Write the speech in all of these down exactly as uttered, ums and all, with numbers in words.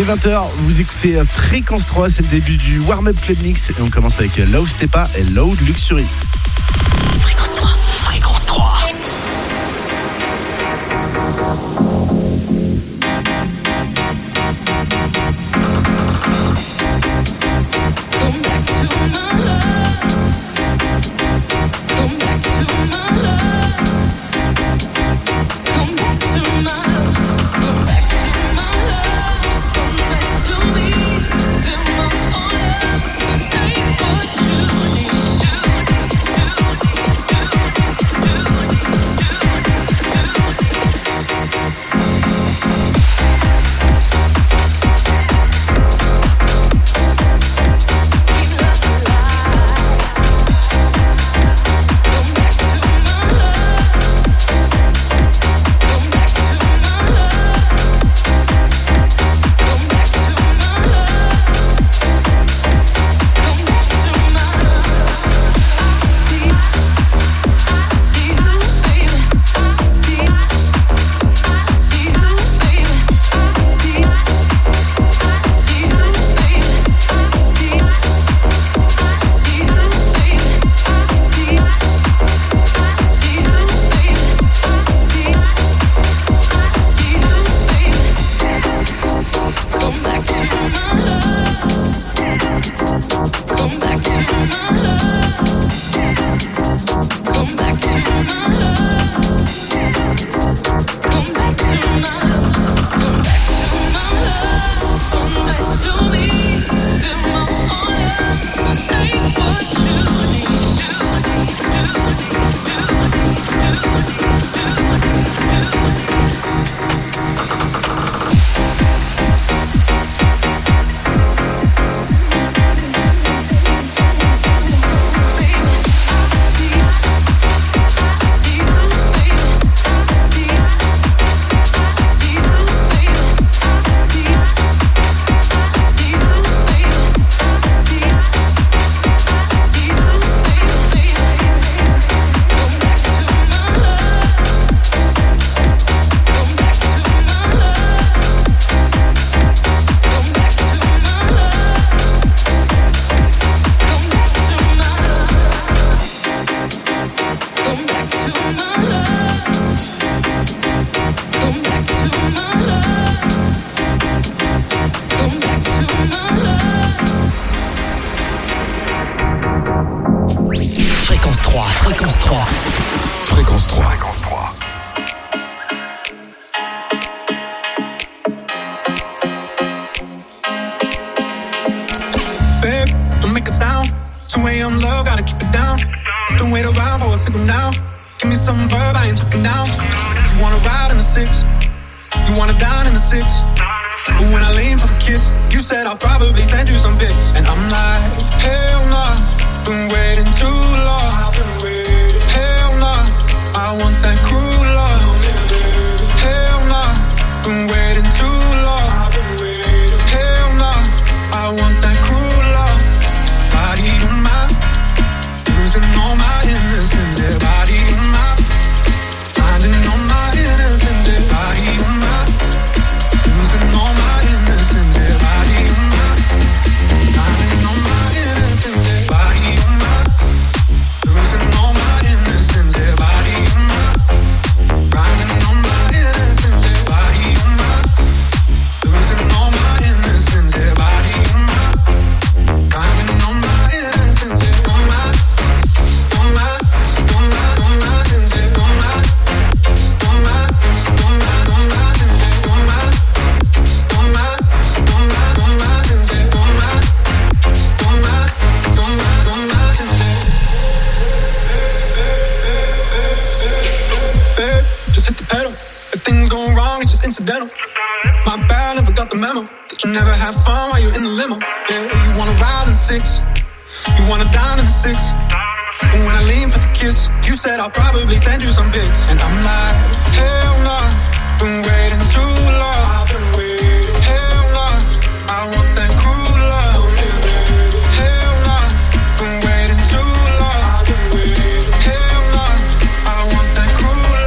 vingt heures, vous écoutez Fréquence trois, c'est le début du Warm-Up Club Mix et on commence avec Low Stepa et Loud Luxury. Fréquence trois, Fréquence trois. Come back to my love. Come back to my love. Come back to my love. Come back to my love. Come back to me. Fill my fire. Take what you need.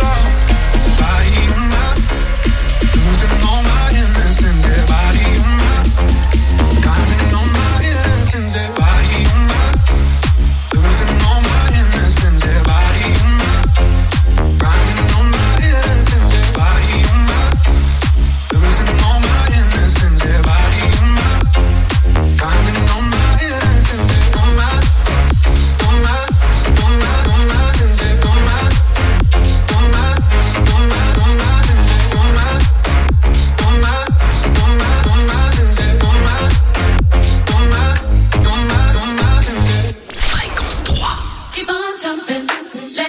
Body on my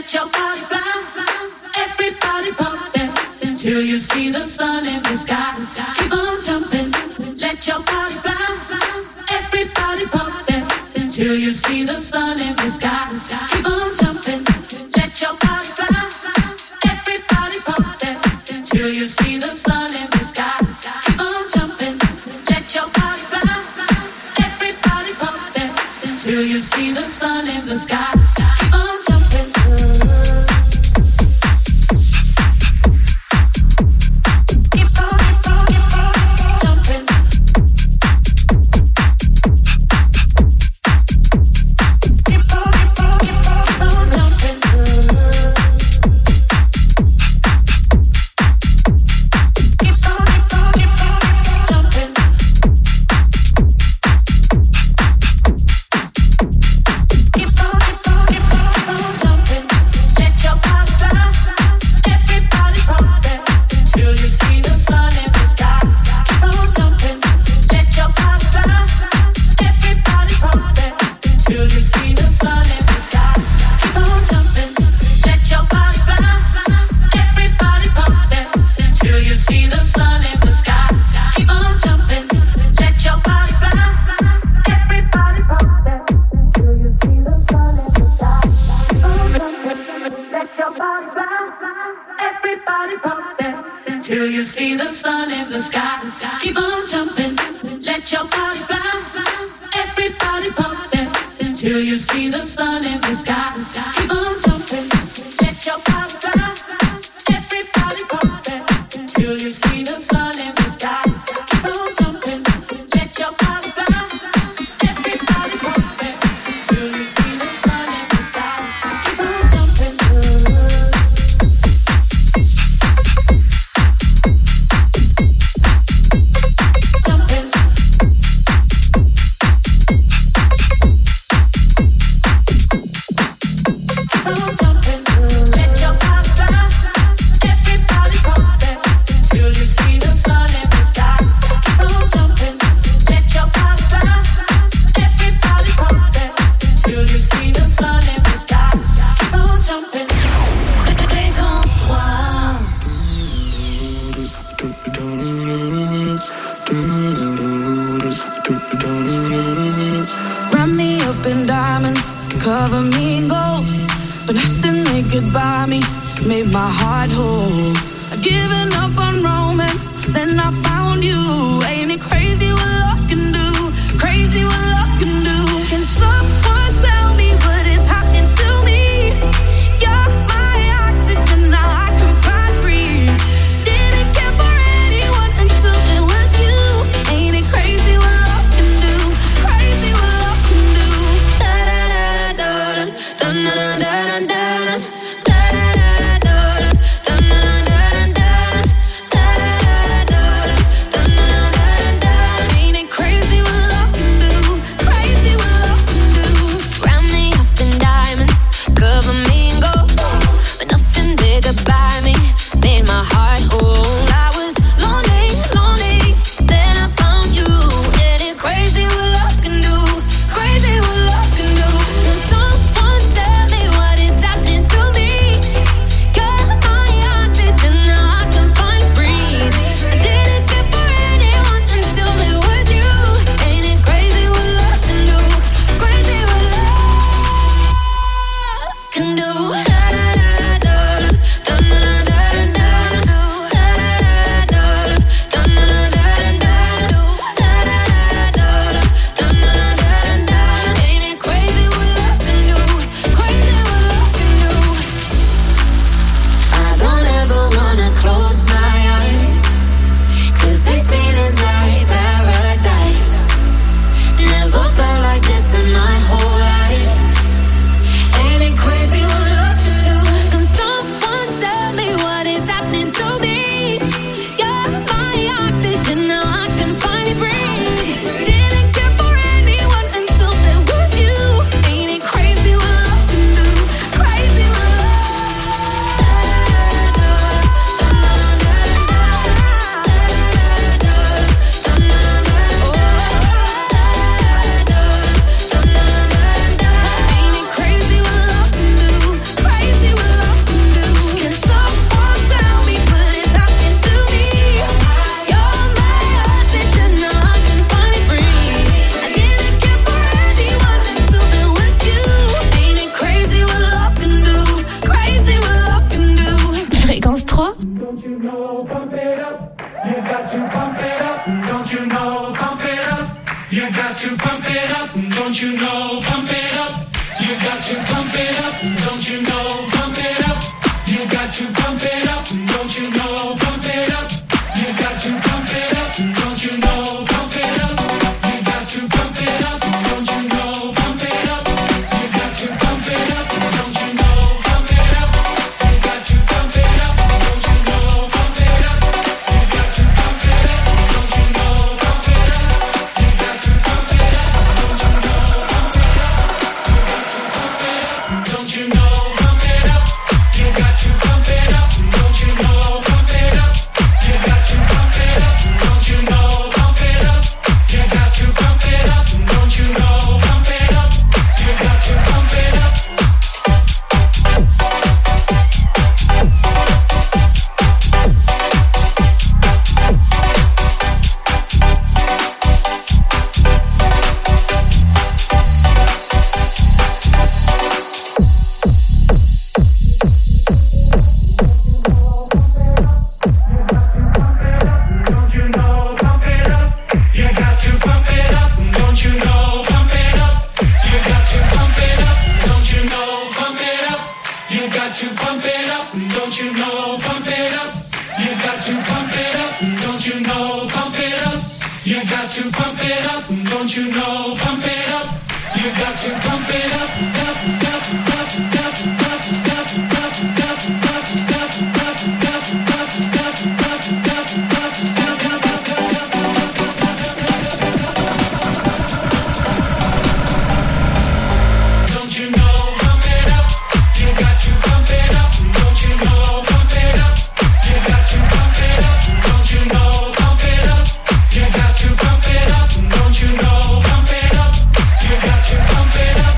Let your body fly. Everybody pumping until you see the sun in the sky. Keep on jumping. Let your body fly. Everybody pumping until you see the sun in the sky. Keep on jumping. Let your body fly. Everybody pumping until you see the sun in the sky. Keep on jumping. Let your body fly. Everybody pumping until you see the sun in the sky. Keep on jumping. Felt like this in my whole life. Ain't it crazy what love Don't you know, pump it up. You got to pump it up. Don't you know, pump it up. You got to pump it up. Don't you know, pump it up. You got to pump it up. Don't you know, pump it up. You got to pump it up. Don't you know, pump it up. You got to pump it up. Don't you know, pump it up. You got to pump it up. Don't you know, pump it up. You got to pump it up. Don't you know, pump it up. You got to pump it up. Don't you know, pump it up. You got to pump it up. Don't you know, pump it up. You got to pump it up. Don't you know, pump it up. You got to pump it up. Don't you know, pump it up. You got to pump it up. Don't you know, pump it up. You got to pump it up. Don't you know, pump it up. You got to pump it up. Don't you know, pump it up. You got to pump it up. Don't you know, pump it up. You got to pump it up. Don't you know, pump it up. You got to pump it up. Don't you know, pump it up. You got to pump it up. Don't you know, pump it up. You got to pump it up. Don't you know, pump it up. You got to pump it up. Don't you know, pump it up. You got to pump it up. Up, up, up, up, up, up, up, up, up, up, up, Don't you know, pump it up. You got to pump it up. Don't you know, pump it up. You got to pump it up. Don't you know, pump it up. You got to pump it up. Don't you know, pump it up. You got to pump it up.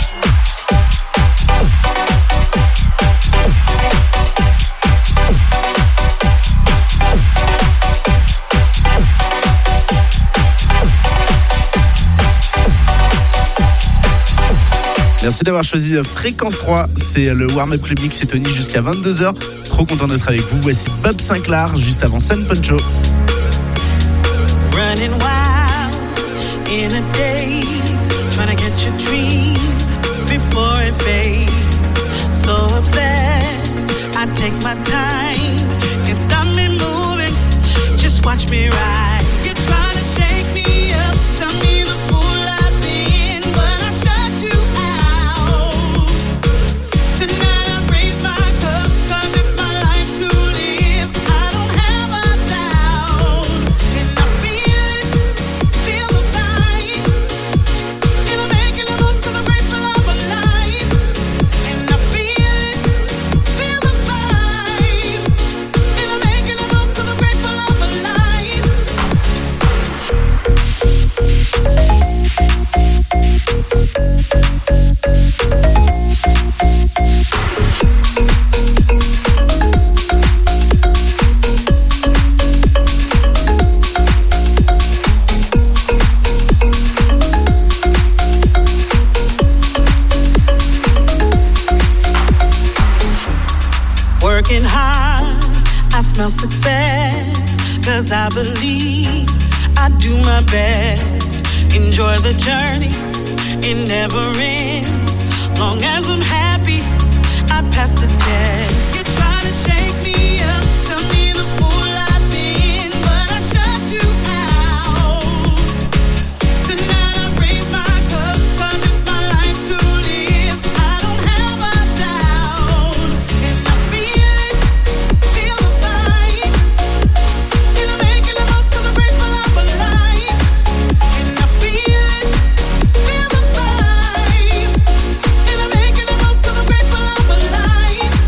Merci d'avoir choisi Fréquence trois. C'est le Warm-Up Club Mix, c'est Tony jusqu'à vingt-deux heures. Trop content d'être avec vous. Voici Bob Sinclair juste avant Sun Poncho. Running wild in a daze, trying to get your dream before it fades. So obsessed, I take my time, can't stop me moving, just watch me ride. You're trying to shake me up, tell me the fool I've been, but I shut you out. Tonight I raise my cup, 'cause it's my life to live. I don't have a doubt, and I feel it, feel the vibe, and I'm making the most 'cause I'm grateful I'm alive. And I feel it, feel the vibe, and I'm making the most 'cause I'm grateful I'm alive. Working hard, I smell success, 'cause I believe I do my best. Enjoy the journey, it never ends. Long as I'm happy, I pass the test. You're trying to shake me up, tell me the fool I've been, but I shut you out. Tonight I raise my cup, 'cause it's my life to live. I don't have a doubt, and I feel it, feel the vibe, and I'm making the most 'cause I'm grateful I'm alive. And I feel it, feel the vibe, and I'm making the most 'cause I'm grateful I'm alive.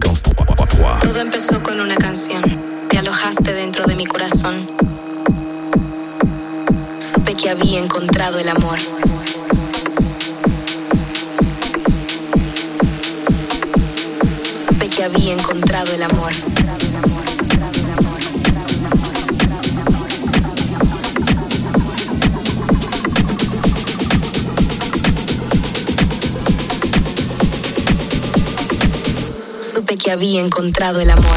Fréquence trois. Todo empezó con una canción. Te alojaste dentro de mi corazón. Supe que había encontrado el amor. Supe que había encontrado el amor. Supe que había encontrado el amor.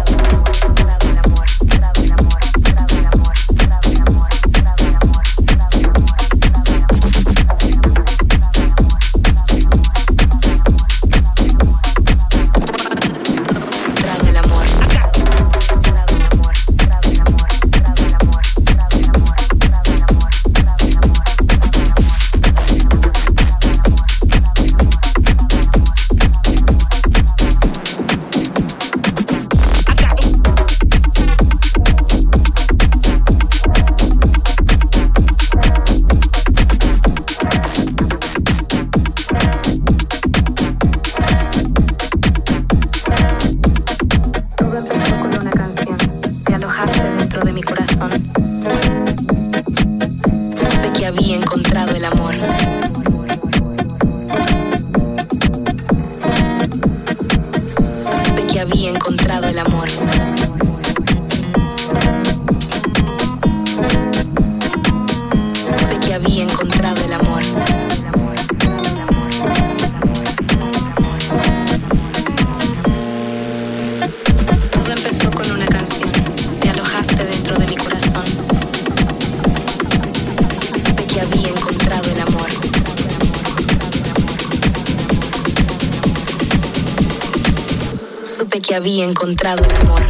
Que había encontrado el amor.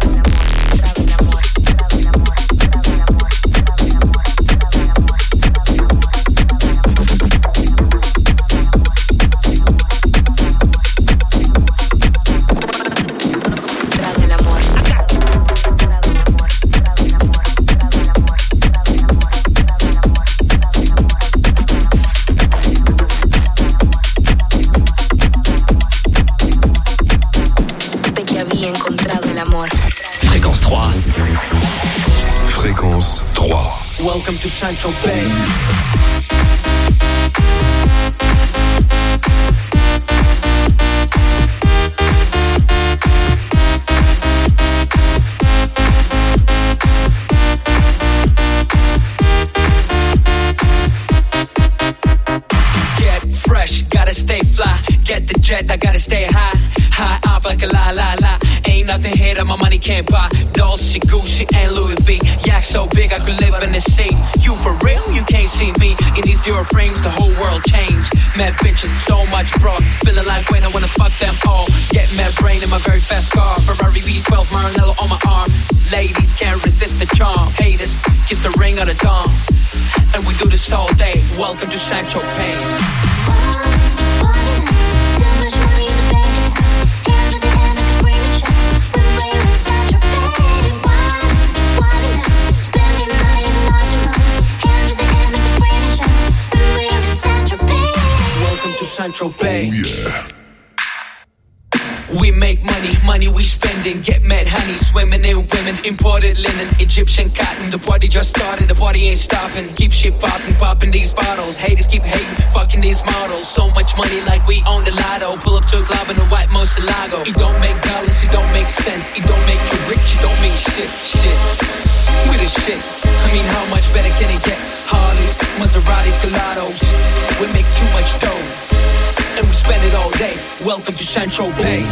Welcome to Central Bay. Get fresh, gotta stay fly. Get the jet, I gotta stay high. High up like a la la la. Ain't nothing here that my money can't buy. Dolce, Gucci, and Louis V. Yak so big I could live in the sea. You for real? You can't see me. In these zero frames, the whole world changed. Mad bitches, so much broad. Feeling like when I wanna fuck them all. Get mad brain in my very fast car. Ferrari V twelve, Maranello on my arm. Ladies can't resist the charm. Haters, kiss the ring of the dawn. And we do this all day. Welcome to Central Bay. Central Bay. Oh, yeah. We make money, money we spending. Get mad honey, swimming in women. Imported linen, Egyptian cotton. The party just started, the party ain't stopping. Keep shit popping, popping these bottles. Haters keep hating, fucking these models. So much money like we own the lotto. Pull up to a club in a white Murcielago. It don't make dollars, it don't make sense. It don't make you rich, it don't mean shit, shit. We the shit, I mean how much better can it get? Harleys, Maseratis, Gelatos. We make too much dough and we spend it all day. Welcome to Central Bay.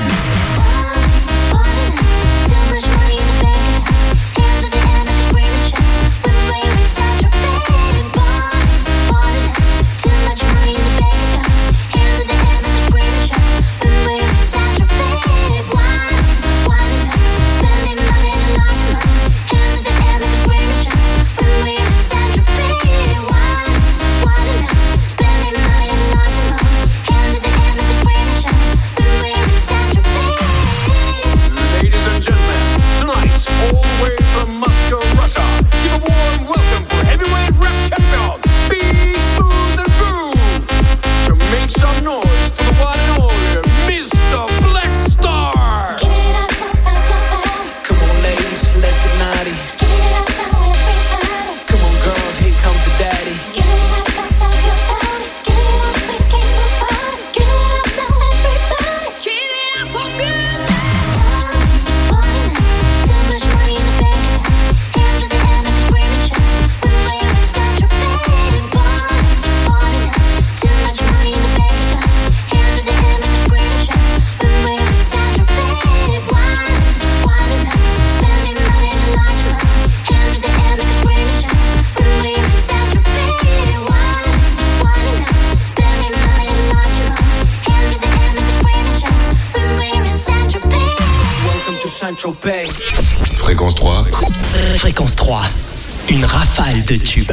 Saint-Tropez. Fréquence trois. Fréquence trois. Une rafale de tubes.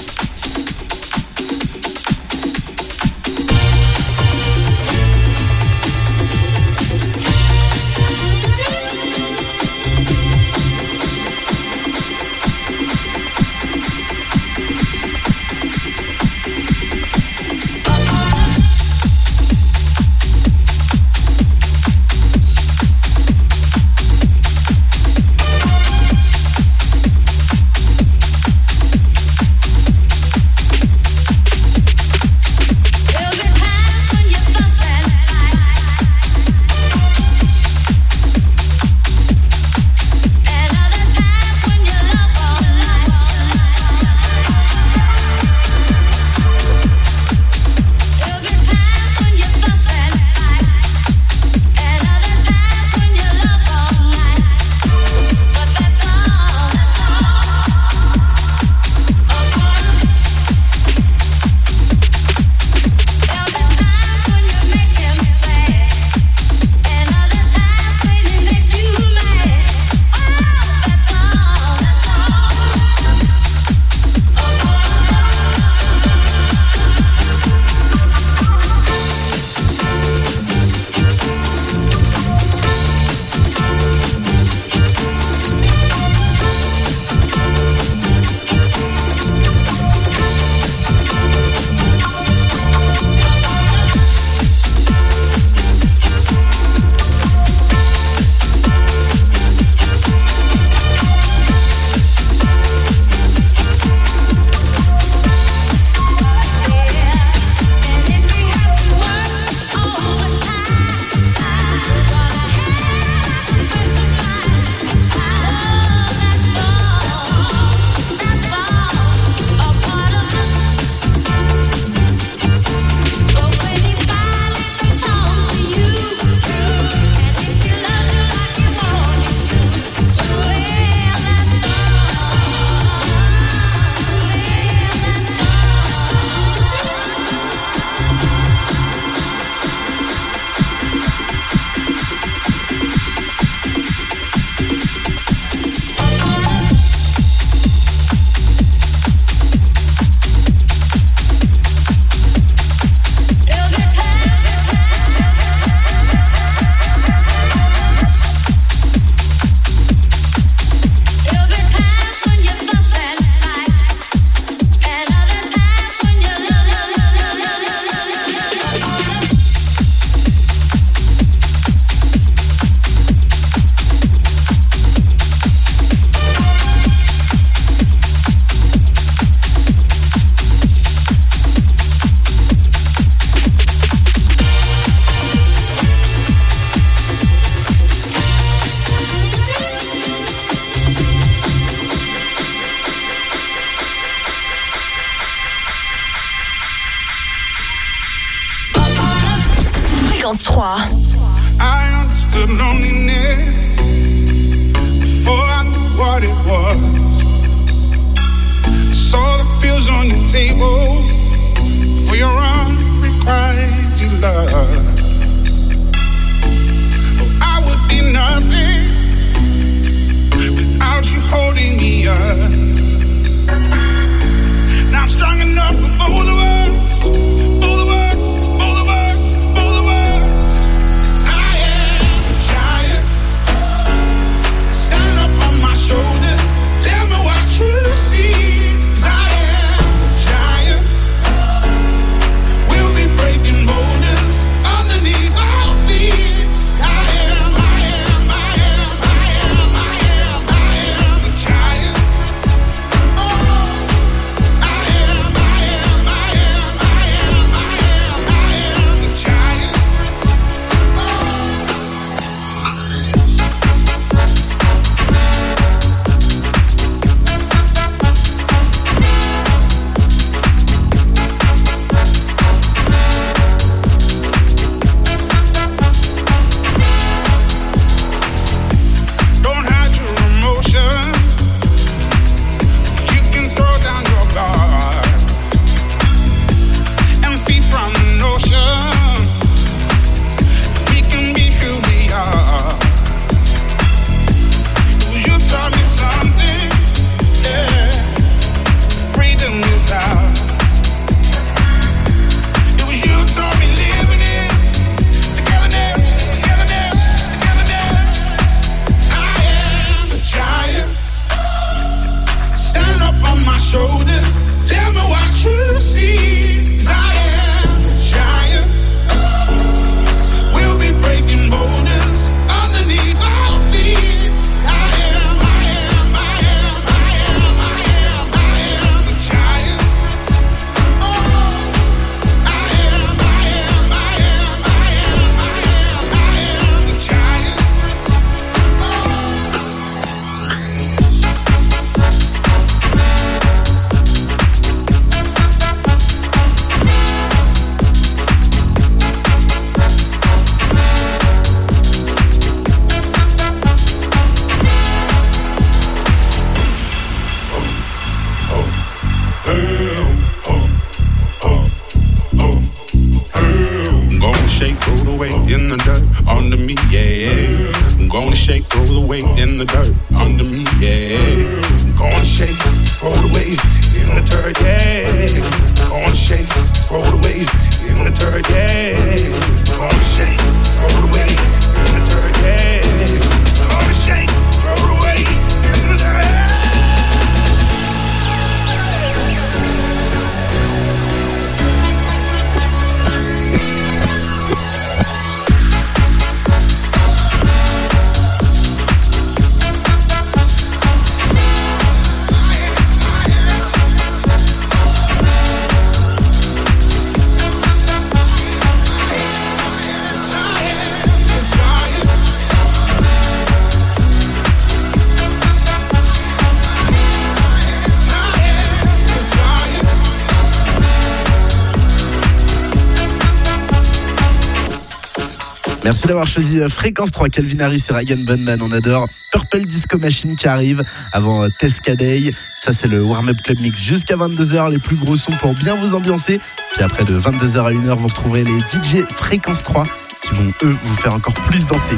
Fréquence trois. I understood loneliness before I knew what it was. I saw the pills on your table for your unrequited love. Oh, I would be nothing without you holding me up. Now I'm strong enough for both of us. We'll be breaking borders on the shake, throw the weight in the dirt under me, yeah. Gonna shake, throw the weight in the dirt, yeah. Gonna shake, throw the weight in the dirt, yeah. Gonna shake, throw the weight in the dirt, yeah. Gonna shake, throw the weight in the dirt. Merci d'avoir choisi Fréquence trois, Calvin Harris et Ryan Bunman, on adore. Purple Disco Machine qui arrive avant Tescaday. Ça c'est le Warm-Up Club Mix jusqu'à vingt-deux heures, les plus gros sons pour bien vous ambiancer. Puis après de vingt-deux heures à une heure, vous retrouverez les D J Fréquence trois qui vont eux vous faire encore plus danser.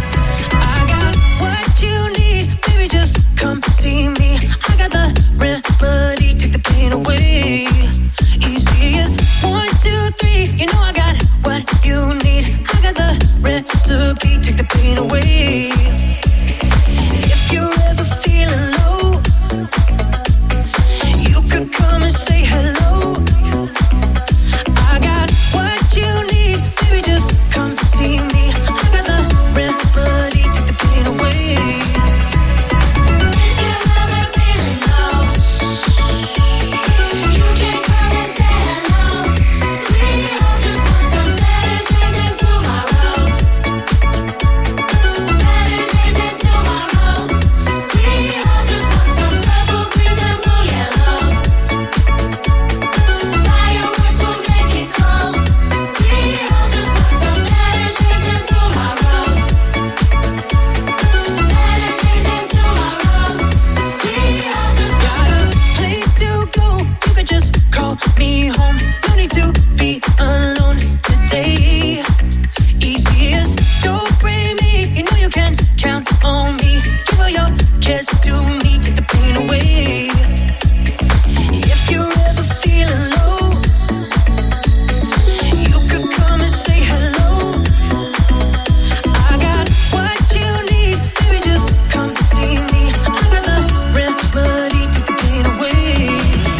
Recipe, take the pain away. If you're ever feeling low, you could come and say hello. I got what you need, baby, just come see me. I got the remedy, take the pain away. If you're ever feeling low, you can come and say hello. We all just want some better days and tomorrows. Me home, no need to be alone today. Easy as don't blame me, you know you can count on me. Give all your cares to me, take the pain away. If you're ever feeling low, you could come and say hello. I got what you need, baby, just come see me. I got the remedy, take the pain away.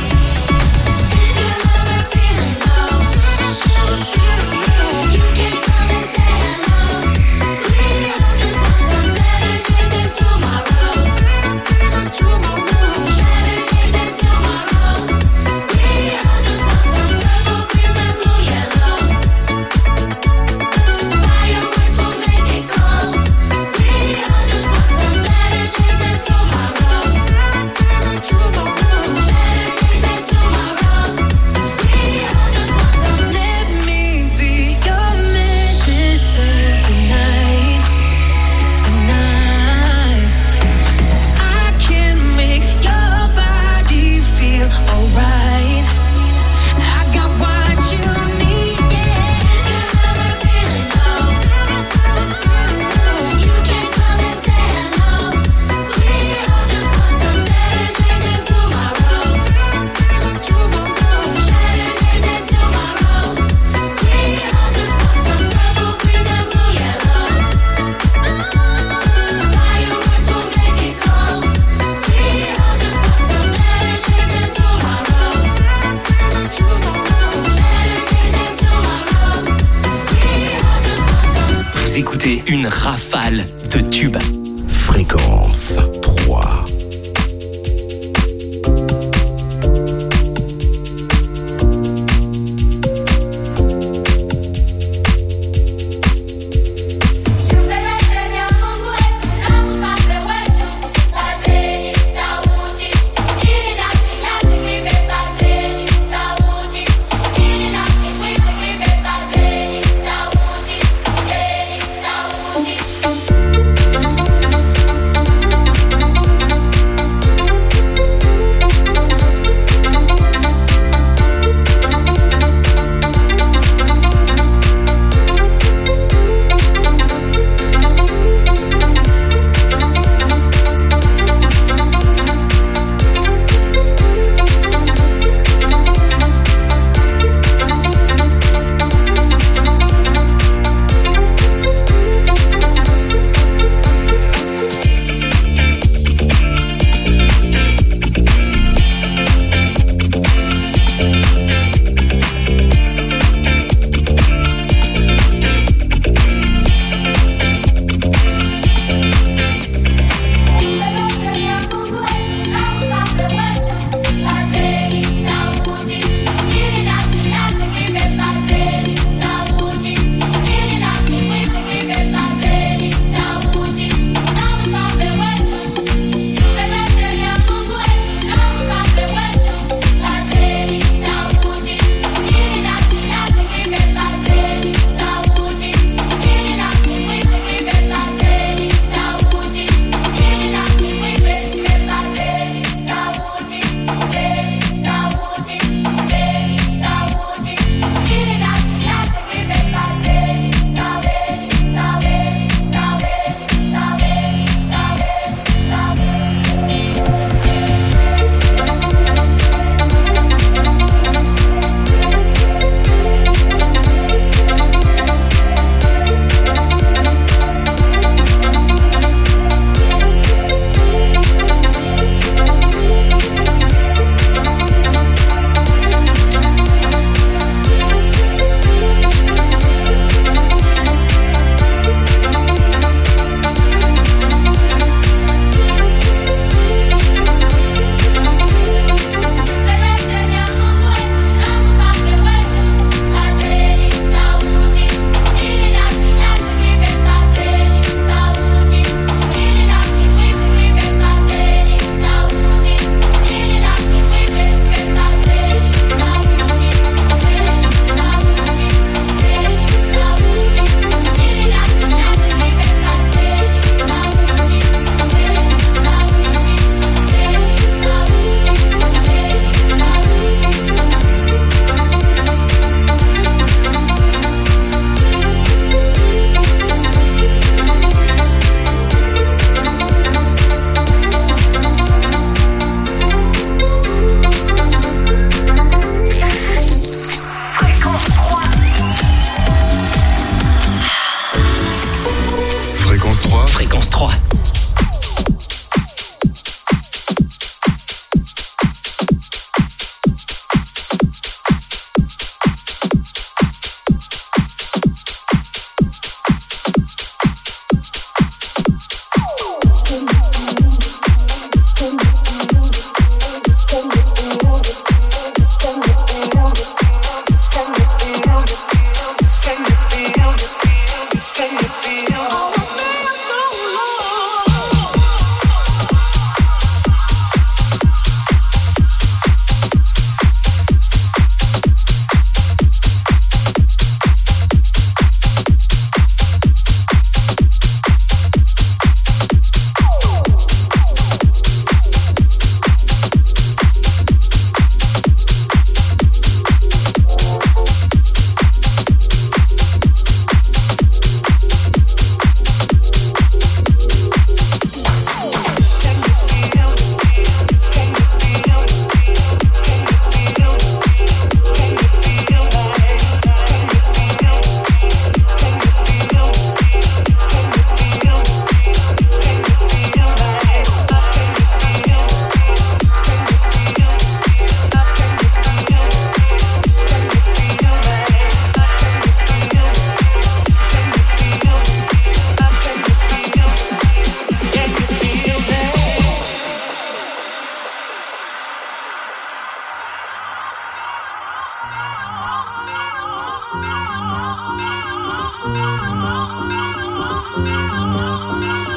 Écoutez une rafale de tubes. Fréquence trois. Saúde,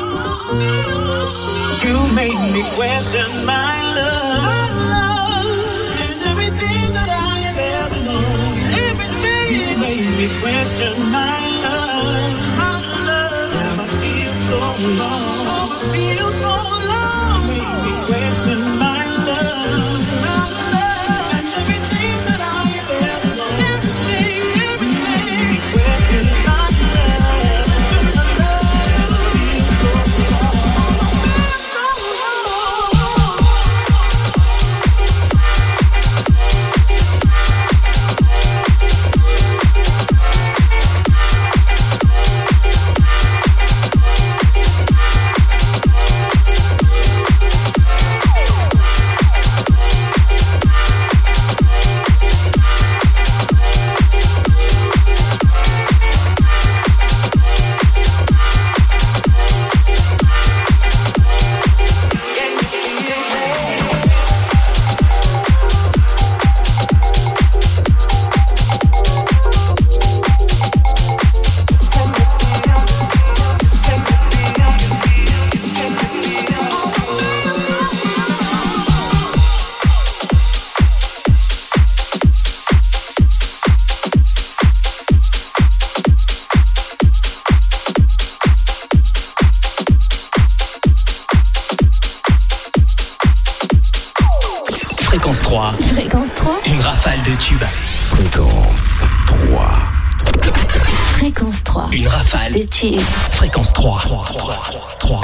You made me question my love, my love, and everything that I have ever known. Everything. You made me question my love, my love. Never feel so long, never feel so long. You made me question my love, my love, and everything that I have ever known. Everything, everything. You made me question my love, my love. Feel so long. Fréquence trois. Fréquence trois. Une rafale de tubes. Fréquence trois. Fréquence trois. Une rafale de tubes. Fréquence trois. trois, trois, trois, trois.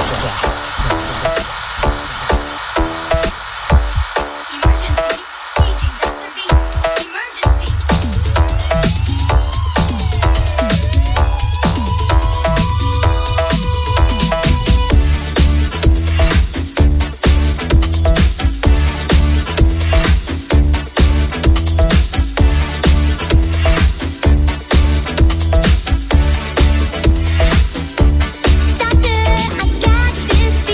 Doctor, I got this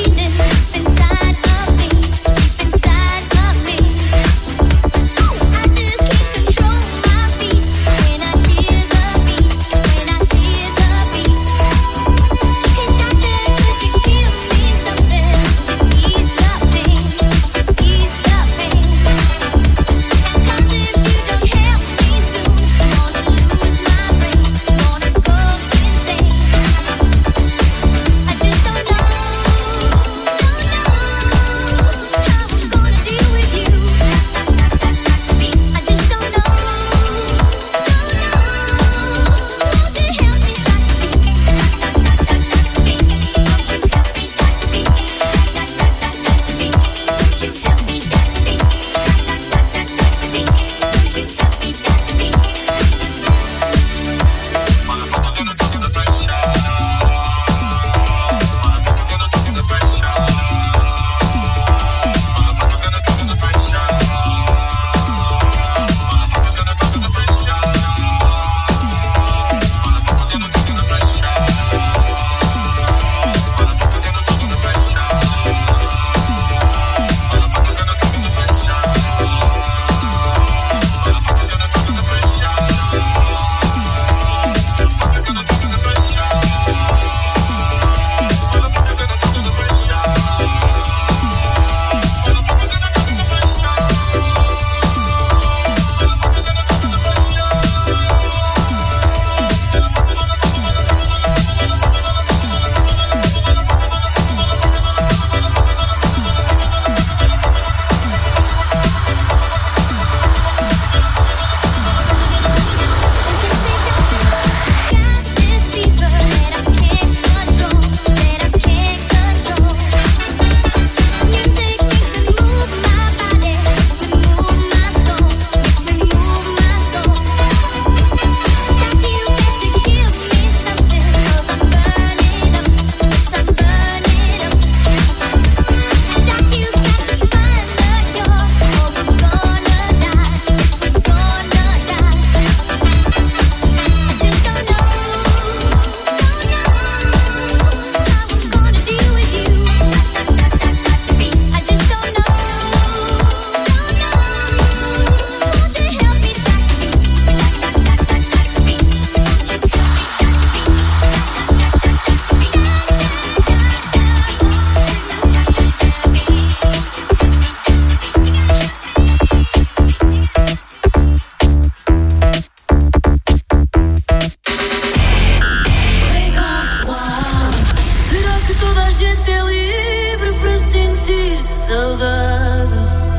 saudade.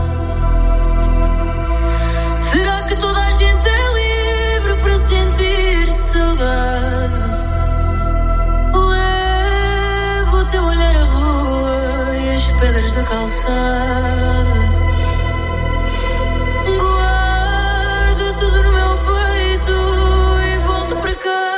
Será que toda a gente é livre para sentir saudade? Levo o teu olhar à rua e as pedras da calçada. Guardo tudo no meu peito e volto para casa.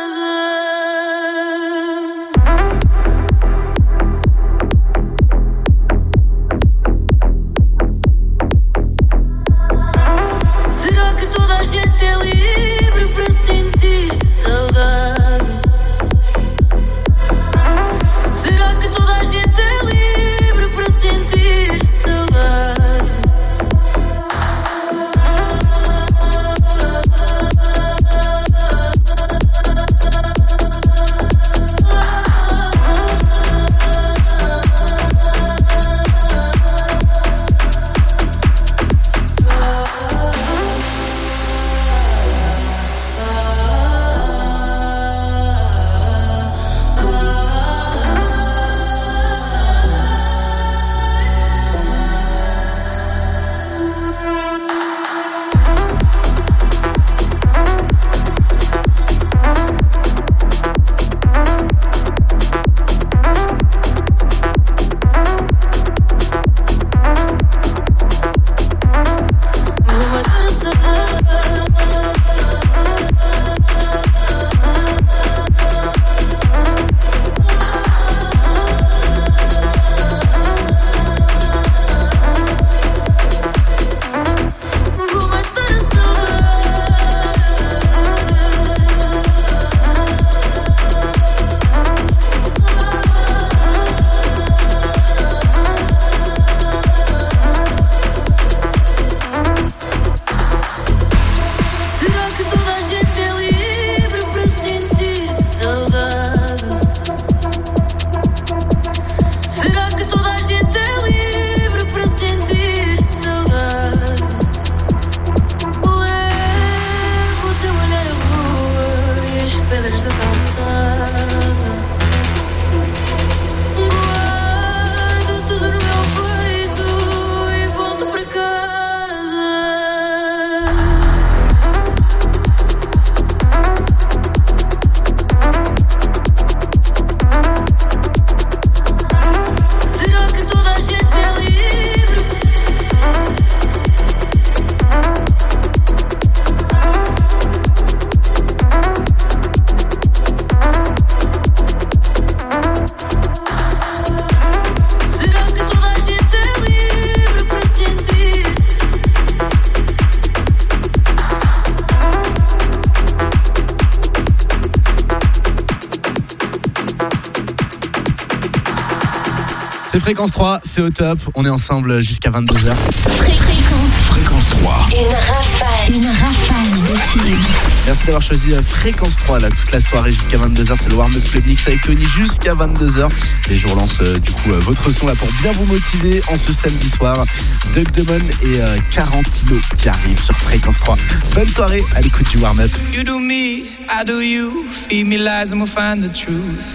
C'est Fréquence trois, c'est au top. On est ensemble jusqu'à vingt-deux heures. Fréquence. Fréquence trois. Une rafale. Une rafale de tubes. Merci d'avoir choisi Fréquence trois là, toute la soirée jusqu'à vingt-deux heures. C'est le Warm-Up Club Mix avec Tony jusqu'à vingt-deux heures. Et je vous relance euh, du coup euh, votre son là pour bien vous motiver en ce samedi soir. Doug Demon et euh, Carantino qui arrivent sur Fréquence trois. Bonne soirée à l'écoute du Warm-Up. You do me, I do you. Feed me lies and we'll find the truth.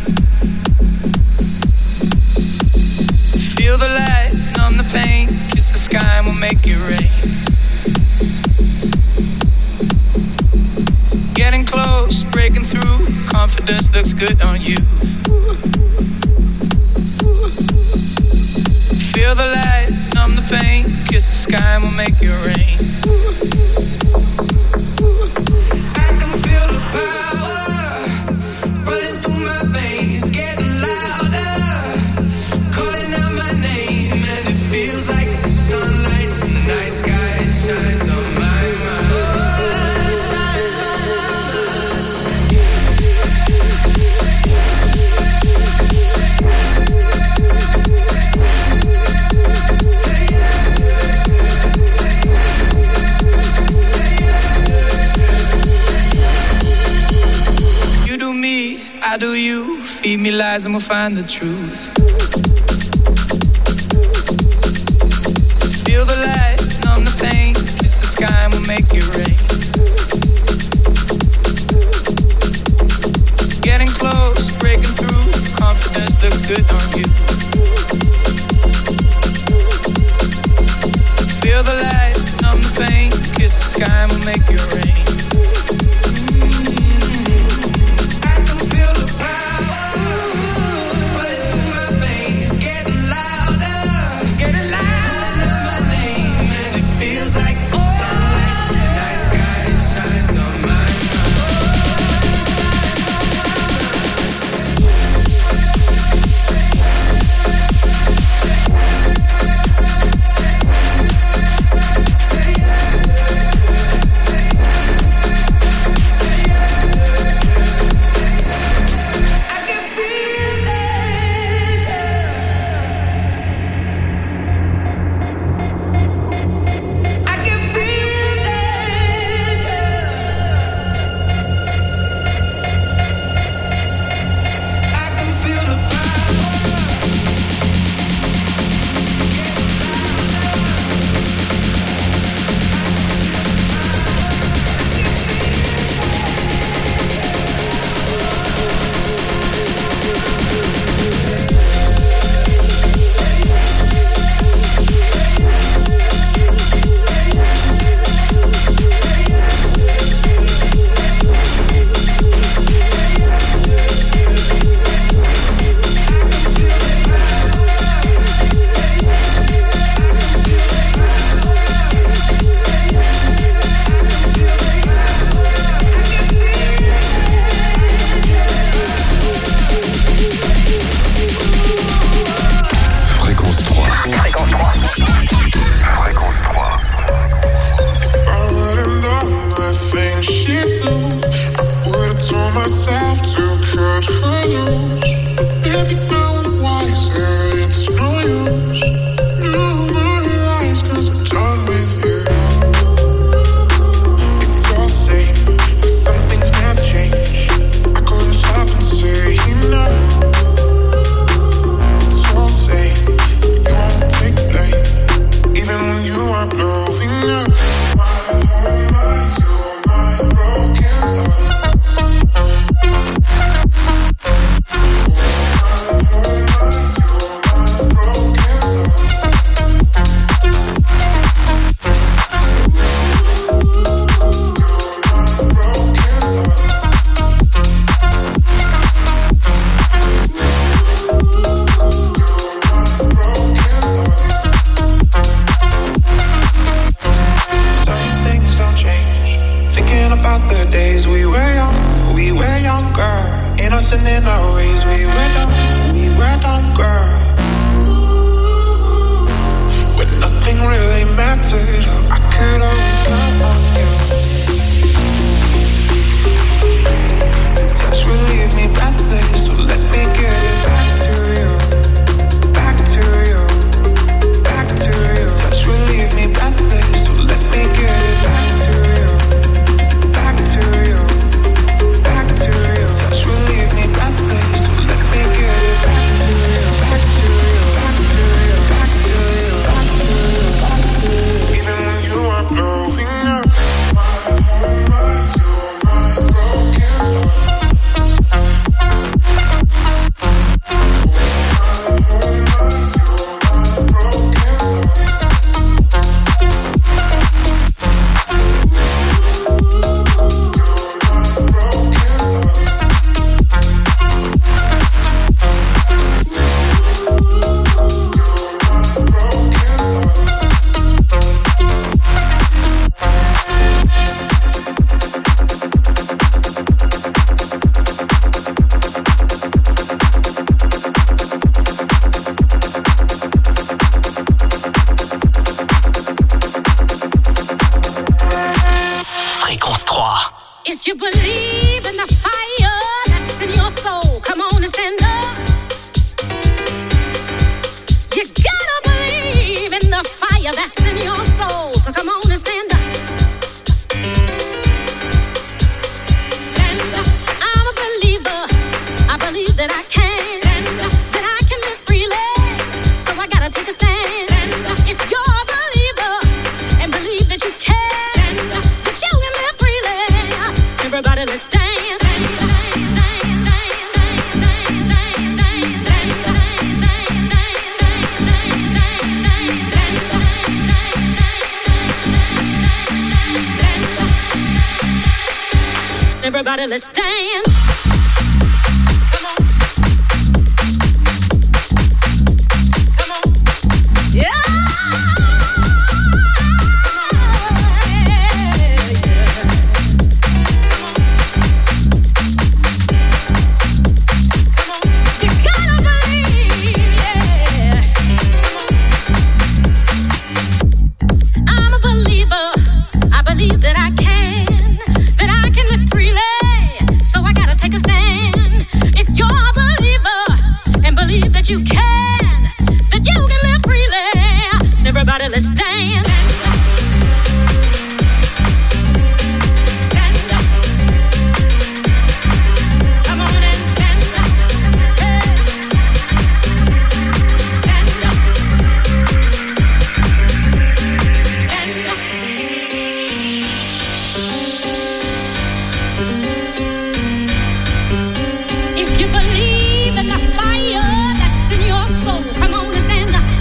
Feel the light, numb the pain. Kiss the sky and we'll make it rain. Getting close, breaking through. Confidence looks good on you. Feel the light, numb the pain. Kiss the sky and we'll make it rain. I can feel the power running through my veins, getting louder, calling out my name, and it feels like sunlight in the night sky shines on my mind. You do me, I do you. Feed me lies and we'll find the truth. Feel the light, numb the pain. Kiss the sky and we'll make it rain. Getting close, breaking through. Confidence looks good on you. Everybody, let's dance. Come on. Come on. Yeah. You can, that you can live freely. Everybody, let's dance. Stand up. Come on and stand up. Hey. Stand up. Stand up. If you believe in the fire in your soul, come on and stand up.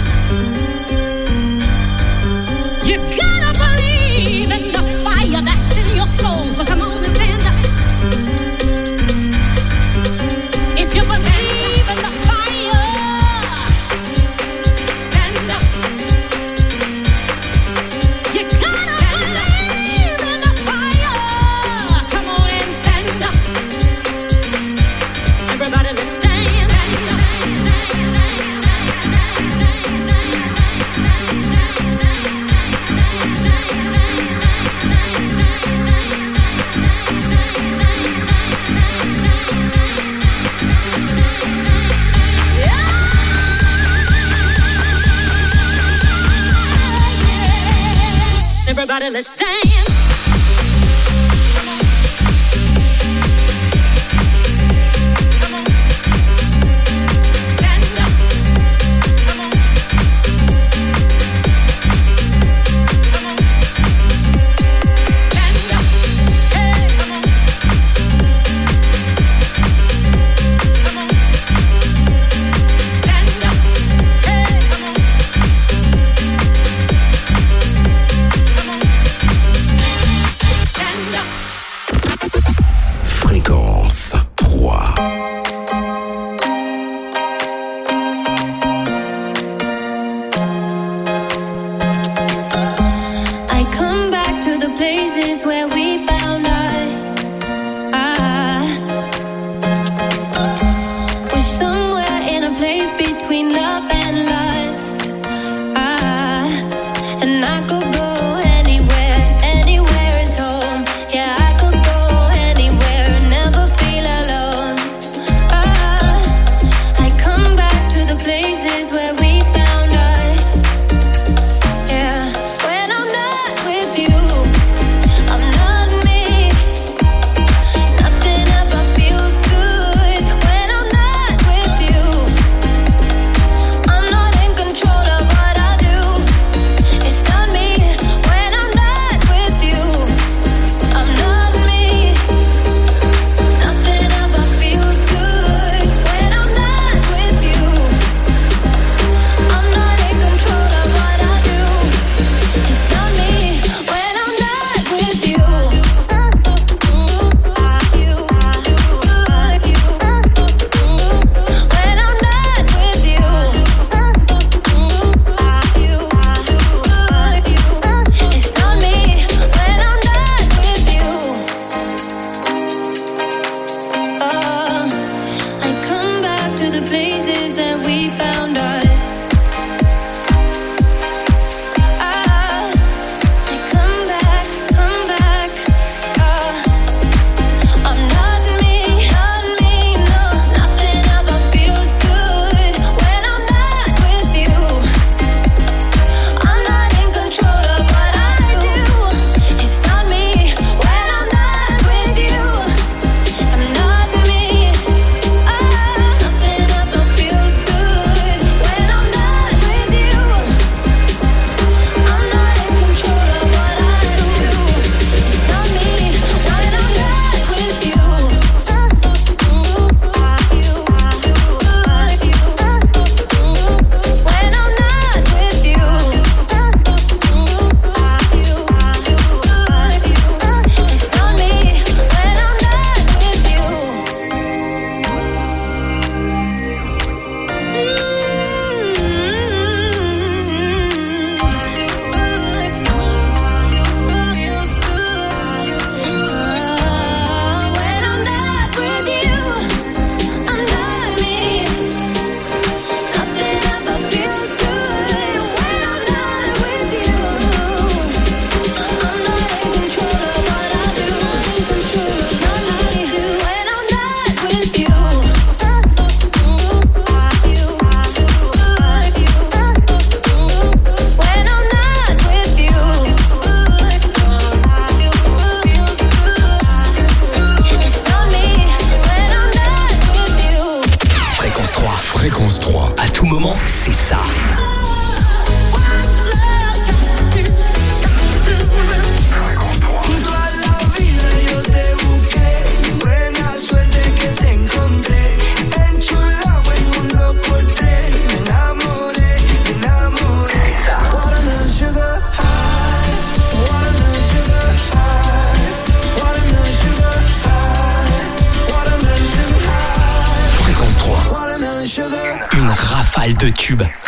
You gotta believe in the fire that's in your soul, so come on and stand up. If you believe in the fire, stand up. You gotta stand believe up. In the fire. Come on and stand up. Everybody, let's dance. Everybody, let's dance. I'm c'est ça. Une rafale de tubes.